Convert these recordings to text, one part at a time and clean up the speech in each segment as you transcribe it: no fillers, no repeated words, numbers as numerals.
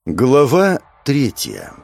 Глава 3.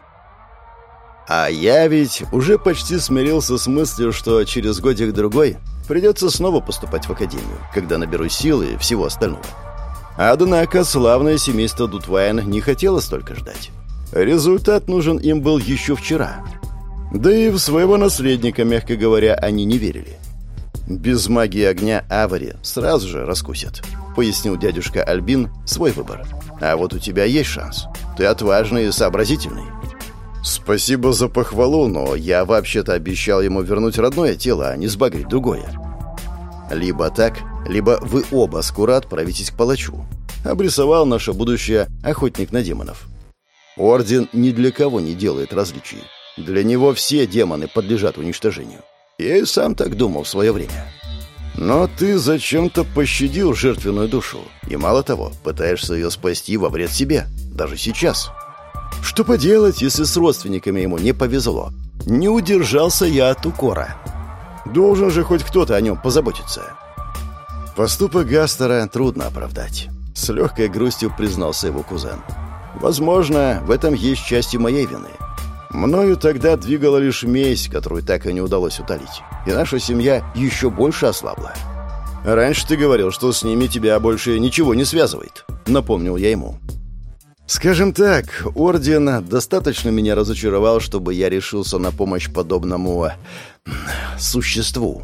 А я ведь уже почти смирился с мыслью, что через годик-другой придется снова поступать в академию, когда наберу силы и всего остального. Однако славное семейство Дутвайн не хотело столько ждать. Результат нужен им был еще вчера. Да и в своего наследника, мягко говоря, они не верили. «Без магии огня Авари сразу же раскусят», — пояснил дядюшка Альбин свой выбор. «А вот у тебя есть шанс. Ты отважный и сообразительный». «Спасибо за похвалу, но я вообще-то обещал ему вернуть родное тело, а не сбагрить другое». «Либо так, либо вы оба скоро отправитесь к палачу», — обрисовал наше будущее охотник на демонов. «Орден ни для кого не делает различий. Для него все демоны подлежат уничтожению. Я и сам так думал в свое время. Но ты зачем-то пощадил жертвенную душу. И мало того, пытаешься ее спасти во вред себе. Даже сейчас. Что поделать, если с родственниками ему не повезло? Не удержался я от укора. Должен же хоть кто-то о нем позаботиться». Поступок Гастера трудно оправдать. С легкой грустью признался его кузен. «Возможно, в этом есть часть и моей вины. Мною тогда двигала лишь месть, которую так и не удалось утолить. И наша семья еще больше ослабла. Раньше ты говорил, что с ними тебя больше ничего не связывает», — напомнил я ему. «Скажем так, Орден достаточно меня разочаровал, чтобы я решился на помощь подобному существу.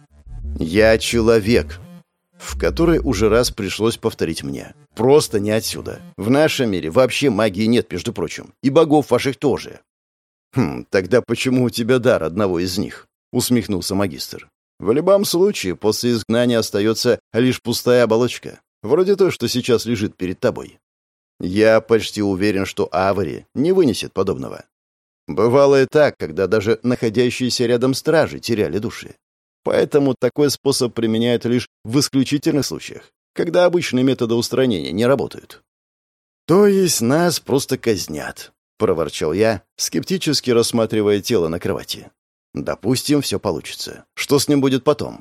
Я человек», в который уже раз пришлось повторить мне. «Просто не отсюда. В нашем мире вообще магии нет, между прочим. И богов ваших тоже». «Тогда почему у тебя дар одного из них?» — усмехнулся магистр. «В любом случае, после изгнания остается лишь пустая оболочка, вроде той, что сейчас лежит перед тобой. Я почти уверен, что Авари не вынесет подобного. Бывало и так, когда даже находящиеся рядом стражи теряли души. Поэтому такой способ применяют лишь в исключительных случаях, когда обычные методы устранения не работают». «То есть нас просто казнят», — проворчал я, скептически рассматривая тело на кровати. «Допустим, все получится. Что с ним будет потом?»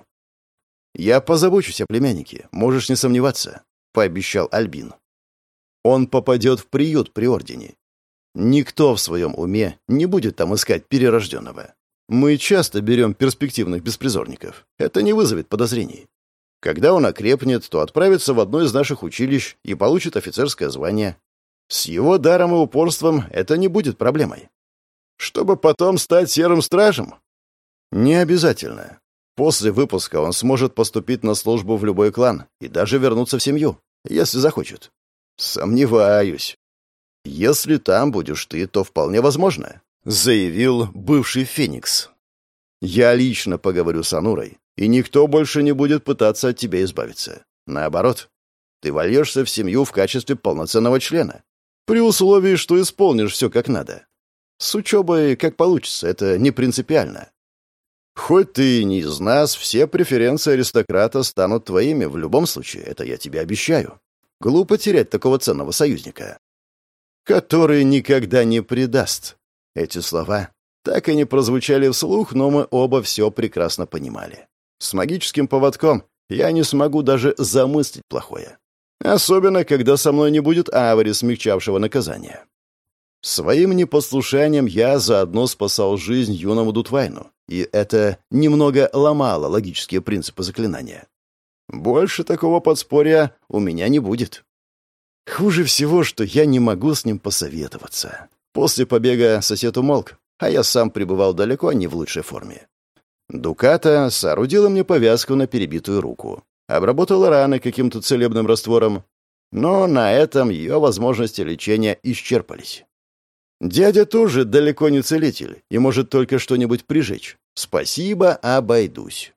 «Я позабочусь о племяннике, можешь не сомневаться», — пообещал Альбин. «Он попадет в приют при Ордене. Никто в своем уме не будет там искать перерожденного. Мы часто берем перспективных беспризорников. Это не вызовет подозрений. Когда он окрепнет, то отправится в одно из наших училищ и получит офицерское звание. С его даром и упорством это не будет проблемой. Чтобы потом стать серым стражем? Не обязательно. После выпуска он сможет поступить на службу в любой клан и даже вернуться в семью, если захочет. Сомневаюсь. Если там будешь ты, то вполне возможно, заявил бывший Феникс. Я лично поговорю с Анурой, и никто больше не будет пытаться от тебя избавиться. Наоборот, ты вольешься в семью в качестве полноценного члена. При условии, что исполнишь все как надо. С учебой как получится, это не принципиально. Хоть ты и не из нас, все преференции аристократа станут твоими в любом случае, это я тебе обещаю. Глупо терять такого ценного союзника. Который никогда не предаст. Эти слова так и не прозвучали вслух, но мы оба все прекрасно понимали. С магическим поводком я не смогу даже замыслить плохое. Особенно, когда со мной не будет Авари, смягчавшего наказание. Своим непослушанием я заодно спасал жизнь юному Дутвайну, и это немного ломало логические принципы заклинания. Больше такого подспорья у меня не будет. Хуже всего, что я не могу с ним посоветоваться. После побега сосед умолк, а я сам пребывал далеко не в лучшей форме. Дуката соорудила мне повязку на перебитую руку. Обработала раны каким-то целебным раствором, но на этом ее возможности лечения исчерпались. Дядя тоже далеко не целитель и может только что-нибудь прижечь. Спасибо, обойдусь.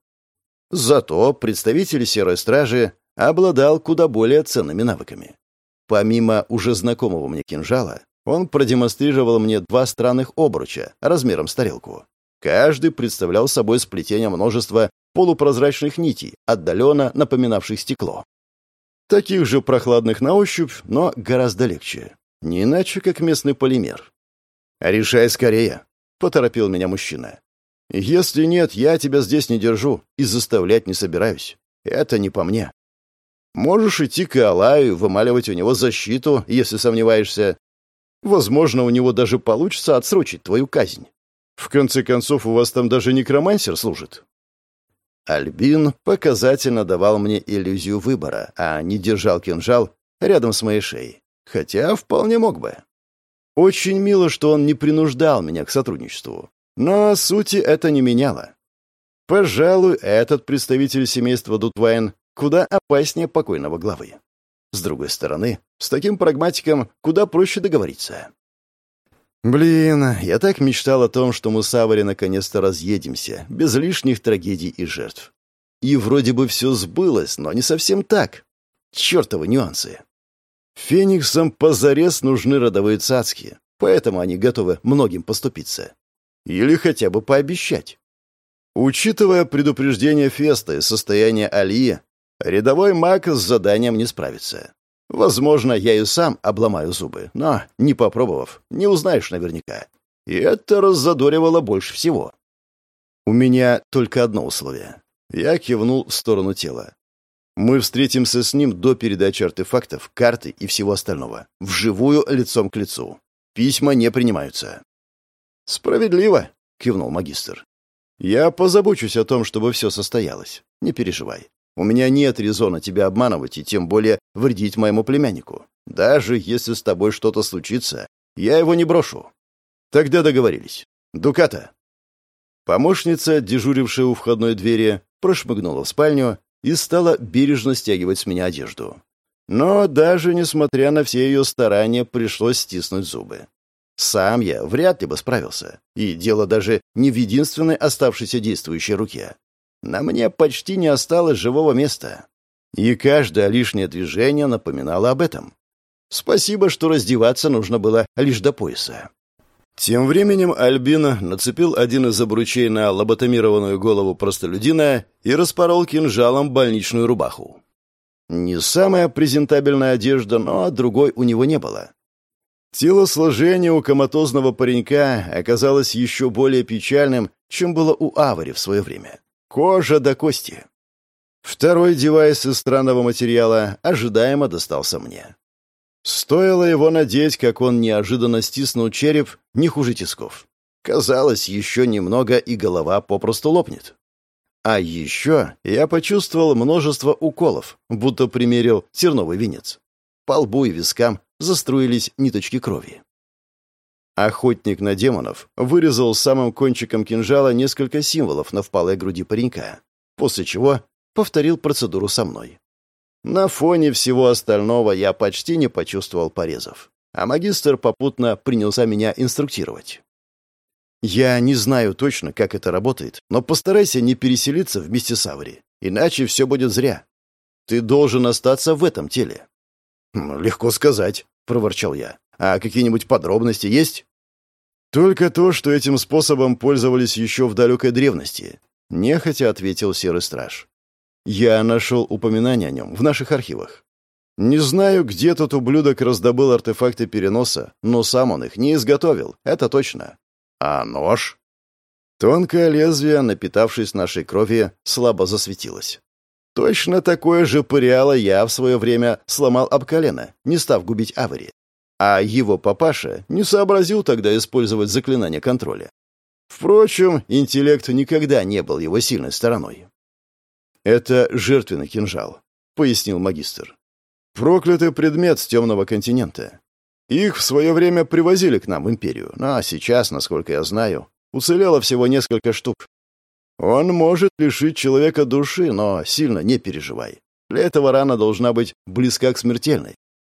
Зато представитель Серой Стражи обладал куда более ценными навыками. Помимо уже знакомого мне кинжала, он продемонстрировал мне 2 странных обруча размером с тарелку. Каждый представлял собой сплетение множества полупрозрачных нитей, отдаленно напоминавших стекло. Таких же прохладных на ощупь, но гораздо легче. Не иначе, как местный полимер. «Решай скорее», — поторопил меня мужчина. «Если нет, я тебя здесь не держу и заставлять не собираюсь. Это не по мне. Можешь идти к Алаю и вымаливать у него защиту, если сомневаешься. Возможно, у него даже получится отсрочить твою казнь. В конце концов, у вас там даже некромансер служит». Альбин показательно давал мне иллюзию выбора, а не держал кинжал рядом с моей шеей. Хотя вполне мог бы. Очень мило, что он не принуждал меня к сотрудничеству. Но сути это не меняло. Пожалуй, этот представитель семейства Дутвайн куда опаснее покойного главы. С другой стороны, с таким прагматиком куда проще договориться. Блин, я так мечтал о том, что мы с Авари наконец-то разъедемся, без лишних трагедий и жертв. И вроде бы все сбылось, но не совсем так. Чёртовы нюансы. Фениксам позарез нужны родовые цацки, поэтому они готовы многим поступиться. Или хотя бы пообещать. Учитывая предупреждение Феста и состояние Алии, рядовой маг с заданием не справится. Возможно, я и сам обломаю зубы, но, не попробовав, не узнаешь наверняка. И это раззадоривало больше всего. У меня только одно условие. Я кивнул в сторону тела. Мы встретимся с ним до передачи артефактов, карты и всего остального. Вживую, лицом к лицу. Письма не принимаются. «Справедливо», — кивнул магистр. «Я позабочусь о том, чтобы все состоялось. Не переживай. У меня нет резона тебя обманывать и тем более вредить моему племяннику. Даже если с тобой что-то случится, я его не брошу. Тогда договорились. Дуката». Помощница, дежурившая у входной двери, прошмыгнула в спальню и стала бережно стягивать с меня одежду. Но даже несмотря на все ее старания, пришлось стиснуть зубы. Сам я вряд ли бы справился. И дело даже не в единственной оставшейся действующей руке. На мне почти не осталось живого места. И каждое лишнее движение напоминало об этом. Спасибо, что раздеваться нужно было лишь до пояса. Тем временем Альбин нацепил один из обручей на лоботомированную голову простолюдина и распорол кинжалом больничную рубаху. Не самая презентабельная одежда, но другой у него не было. Телосложение у коматозного паренька оказалось еще более печальным, чем было у Авари в свое время. Кожа до кости. Второй девайс из странного материала ожидаемо достался мне. Стоило его надеть, как он неожиданно стиснул череп не хуже тисков. Казалось, еще немного, и голова попросту лопнет. А еще я почувствовал множество уколов, будто примерил терновый венец. По лбу и вискам заструились ниточки крови. Охотник на демонов вырезал самым кончиком кинжала несколько символов на впалой груди паренька, после чего повторил процедуру со мной. На фоне всего остального я почти не почувствовал порезов, а магистр попутно принялся меня инструктировать. «Я не знаю точно, как это работает, но постарайся не переселиться вместе с Аври, иначе все будет зря. Ты должен остаться в этом теле». «Легко сказать», — проворчал я. «А какие-нибудь подробности есть?» «Только то, что этим способом пользовались еще в далекой древности», — нехотя ответил Серый Страж. «Я нашел упоминание о нем в наших архивах. Не знаю, где тот ублюдок раздобыл артефакты переноса, но сам он их не изготовил, это точно. А нож?» Тонкое лезвие, напитавшись нашей кровью, слабо засветилось. Точно такое же пыряло я в свое время сломал об колено, не став губить Авари. А его папаша не сообразил тогда использовать заклинание контроля. Впрочем, интеллект никогда не был его сильной стороной. «Это жертвенный кинжал», — пояснил магистр. «Проклятый предмет с темного континента. Их в свое время привозили к нам в империю, но сейчас, насколько я знаю, уцелело всего несколько штук. Он может лишить человека души, но сильно не переживай. Для этого рана должна быть близка к смертельной.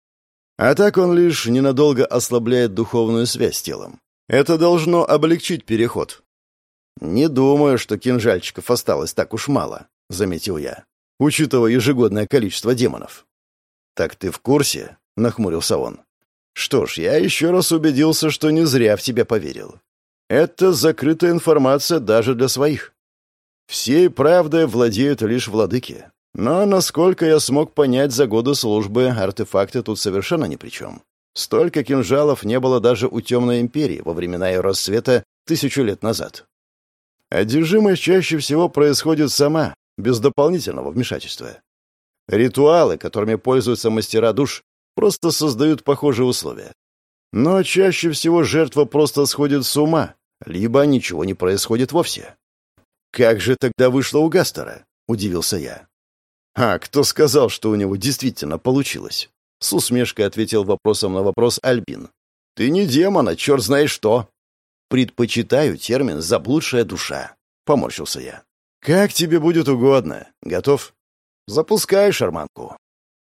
А так он лишь ненадолго ослабляет духовную связь с телом. Это должно облегчить переход». «Не думаю, что кинжальчиков осталось так уж мало», — заметил я, учитывая ежегодное количество демонов. «Так ты в курсе?» — нахмурился он. «Что ж, я еще раз убедился, что не зря в тебя поверил. Это закрытая информация даже для своих. Всей правдой владеют лишь владыки. Но, насколько я смог понять за годы службы, артефакты тут совершенно ни при чем. Столько кинжалов не было даже у Темной Империи во времена ее расцвета 1000 лет назад. Одержимость чаще всего происходит сама, без дополнительного вмешательства. Ритуалы, которыми пользуются мастера душ, просто создают похожие условия. Но чаще всего жертва просто сходит с ума, либо ничего не происходит вовсе. «Как же тогда вышло у Гастера?» — удивился я. «А кто сказал, что у него действительно получилось?» С усмешкой ответил вопросом на вопрос Альбин. «Ты не демон, а черт знает что!» «Предпочитаю термин «заблудшая душа», — поморщился я. «Как тебе будет угодно. Готов?» «Запускай шарманку».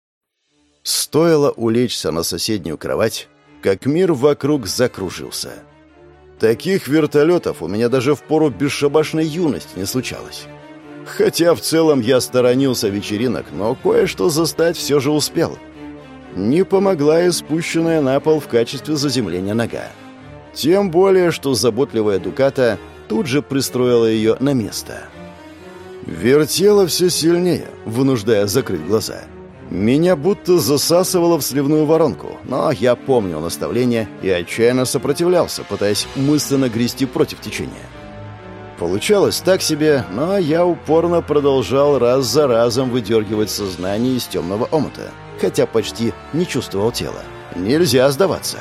Стоило улечься на соседнюю кровать, как мир вокруг закружился. Таких вертолетов у меня даже в пору бесшабашной юности не случалось. Хотя в целом я сторонился вечеринок, но кое-что застать все же успел. Не помогла и спущенная на пол в качестве заземления нога. Тем более, что заботливая Дуката тут же пристроила ее на место. Вертела все сильнее, вынуждая закрыть глаза. Меня будто засасывало в сливную воронку, но я помнил наставление и отчаянно сопротивлялся, пытаясь мысленно грести против течения. Получалось так себе, но я упорно продолжал раз за разом выдергивать сознание из темного омута, хотя почти не чувствовал тела. Нельзя сдаваться.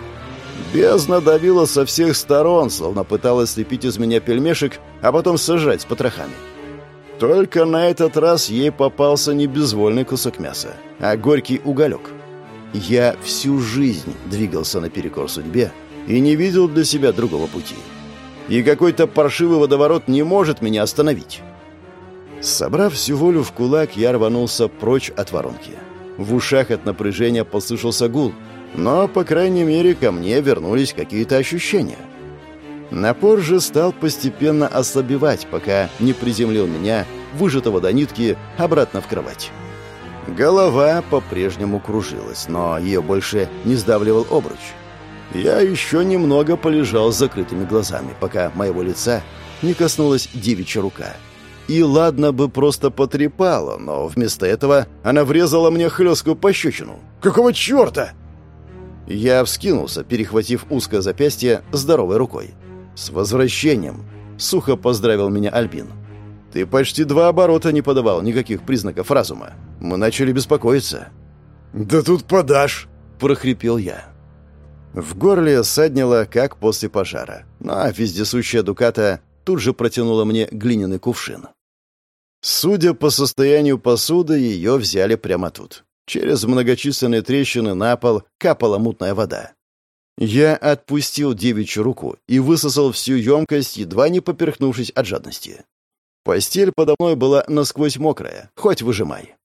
Бездна давила со всех сторон, словно пыталась слепить из меня пельмешек, а потом сажать с потрохами. Только на этот раз ей попался не безвольный кусок мяса, а горький уголек. Я всю жизнь двигался наперекор судьбе и не видел для себя другого пути. И какой-то паршивый водоворот не может меня остановить. Собрав всю волю в кулак, я рванулся прочь от воронки. В ушах от напряжения послышался гул, но, по крайней мере, ко мне вернулись какие-то ощущения. Напор же стал постепенно ослабевать, пока не приземлил меня, выжатого до нитки, обратно в кровать. Голова по-прежнему кружилась, но ее больше не сдавливал обруч. Я еще немного полежал с закрытыми глазами, пока моего лица не коснулась девичья рука. И ладно бы просто потрепала, но вместо этого она врезала мне хлесткую пощечину. «Какого черта?» Я вскинулся, перехватив узкое запястье здоровой рукой. «С возвращением!» — сухо поздравил меня Альбин. «Ты почти 2 оборота не подавал никаких признаков разума. Мы начали беспокоиться». «Да тут подашь!» — прохрипел я. В горле ссаднило, как после пожара, но вездесущая Дуката тут же протянула мне глиняный кувшин. Судя по состоянию посуды, ее взяли прямо тут. Через многочисленные трещины на пол капала мутная вода. Я отпустил девичью руку и высосал всю емкость, едва не поперхнувшись от жадности. Постель подо мной была насквозь мокрая, хоть выжимай.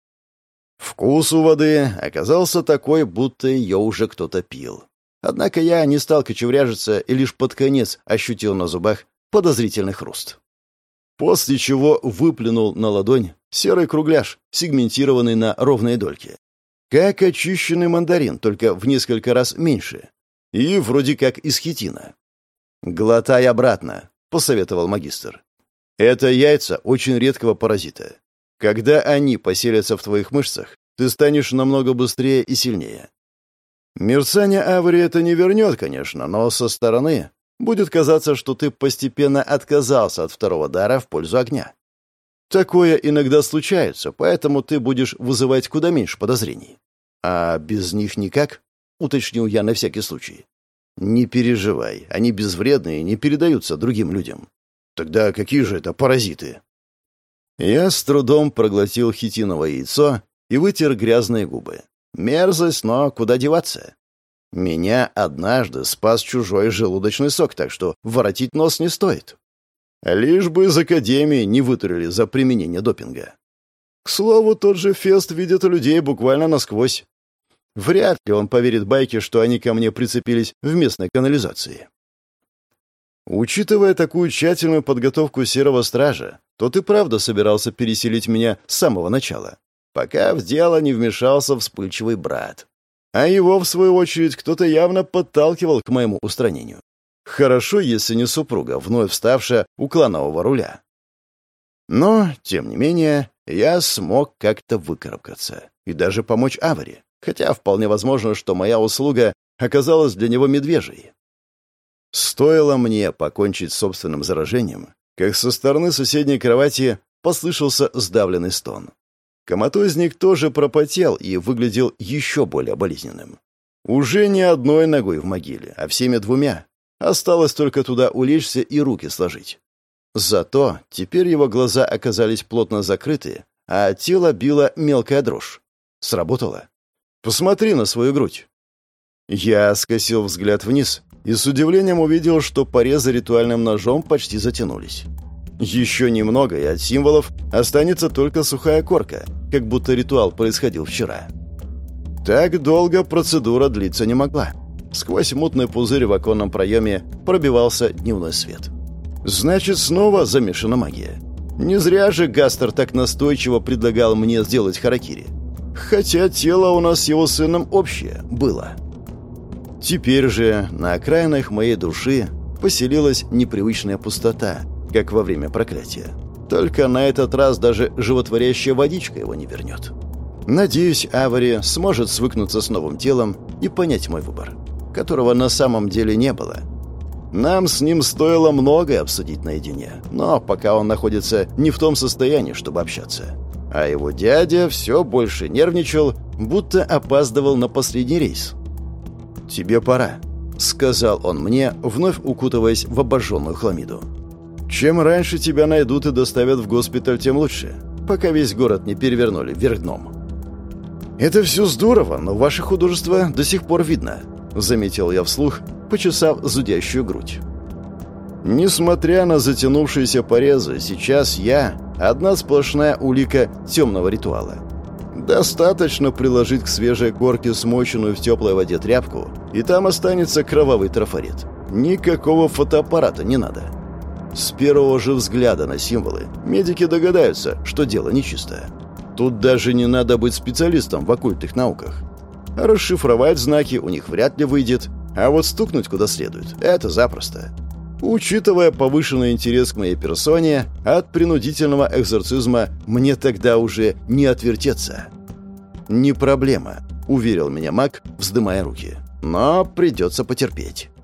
Вкус у воды оказался такой, будто ее уже кто-то пил. Однако я не стал кочевряжиться и лишь под конец ощутил на зубах подозрительный хруст. После чего выплюнул на ладонь серый кругляш, сегментированный на ровные дольки. Как очищенный мандарин, только в несколько раз меньше. И вроде как из хитина. «Глотай обратно», — посоветовал магистр. «Это яйца очень редкого паразита. Когда они поселятся в твоих мышцах, ты станешь намного быстрее и сильнее. Мерцание аври это не вернет, конечно, но со стороны будет казаться, что ты постепенно отказался от второго дара в пользу огня. Такое иногда случается, поэтому ты будешь вызывать куда меньше подозрений. А без них никак?» — уточнил я на всякий случай. «Не переживай, они безвредные и не передаются другим людям. Тогда какие же это паразиты?» Я с трудом проглотил хитиновое яйцо и вытер грязные губы. Мерзость, но куда деваться? Меня однажды спас чужой желудочный сок, так что воротить нос не стоит. Лишь бы из академии не вытурили за применение допинга. К слову, тот же Фест видит людей буквально насквозь. Вряд ли он поверит байке, что они ко мне прицепились в местной канализации. Учитывая такую тщательную подготовку серого стража, тот и правда собирался переселить меня с самого начала, пока в дело не вмешался вспыльчивый брат. А его, в свою очередь, кто-то явно подталкивал к моему устранению. Хорошо, если не супруга, вновь вставшая у кланового руля. Но, тем не менее, я смог как-то выкарабкаться и даже помочь Аваре, хотя вполне возможно, что моя услуга оказалась для него медвежьей. Стоило мне покончить с собственным заражением, как со стороны соседней кровати послышался сдавленный стон. Коматозник тоже пропотел и выглядел еще более болезненным. Уже не одной ногой в могиле, а всеми двумя. Осталось только туда улечься и руки сложить. Зато теперь его глаза оказались плотно закрыты, а тело било мелкая дрожь. Сработало. «Посмотри на свою грудь». Я скосил взгляд вниз и с удивлением увидел, что порезы ритуальным ножом почти затянулись. Еще немного, и от символов останется только сухая корка, как будто ритуал происходил вчера. Так долго процедура длиться не могла. Сквозь мутный пузырь в оконном проеме пробивался дневной свет. Значит, снова замешана магия. Не зря же Гастер так настойчиво предлагал мне сделать харакири. Хотя тело у нас с его сыном общее было. Теперь же на окраинах моей души поселилась непривычная пустота, как во время проклятия. Только на этот раз даже животворящая водичка его не вернет. Надеюсь, Авари сможет свыкнуться с новым телом и понять мой выбор, которого на самом деле не было. Нам с ним стоило многое обсудить наедине, но пока он находится не в том состоянии, чтобы общаться. А его дядя все больше нервничал, будто опаздывал на последний рейс. «Тебе пора», — сказал он мне, вновь укутываясь в обожженную хламиду. «Чем раньше тебя найдут и доставят в госпиталь, тем лучше, пока весь город не перевернули вверх дном». «Это все здорово, но ваше художество до сих пор видно», — заметил я вслух, почесав зудящую грудь. Несмотря на затянувшиеся порезы, сейчас я — одна сплошная улика темного ритуала. Достаточно приложить к свежей корке смоченную в теплой воде тряпку, и там останется кровавый трафарет. Никакого фотоаппарата не надо. С первого же взгляда на символы медики догадаются, что дело нечистое. Тут даже не надо быть специалистом в оккультных науках. Расшифровать знаки у них вряд ли выйдет, а вот стукнуть куда следует — это запросто. Учитывая повышенный интерес к моей персоне, от принудительного экзорцизма мне тогда уже не отвертеться. «Не проблема», — уверил меня маг, вздымая руки. «Но придется потерпеть».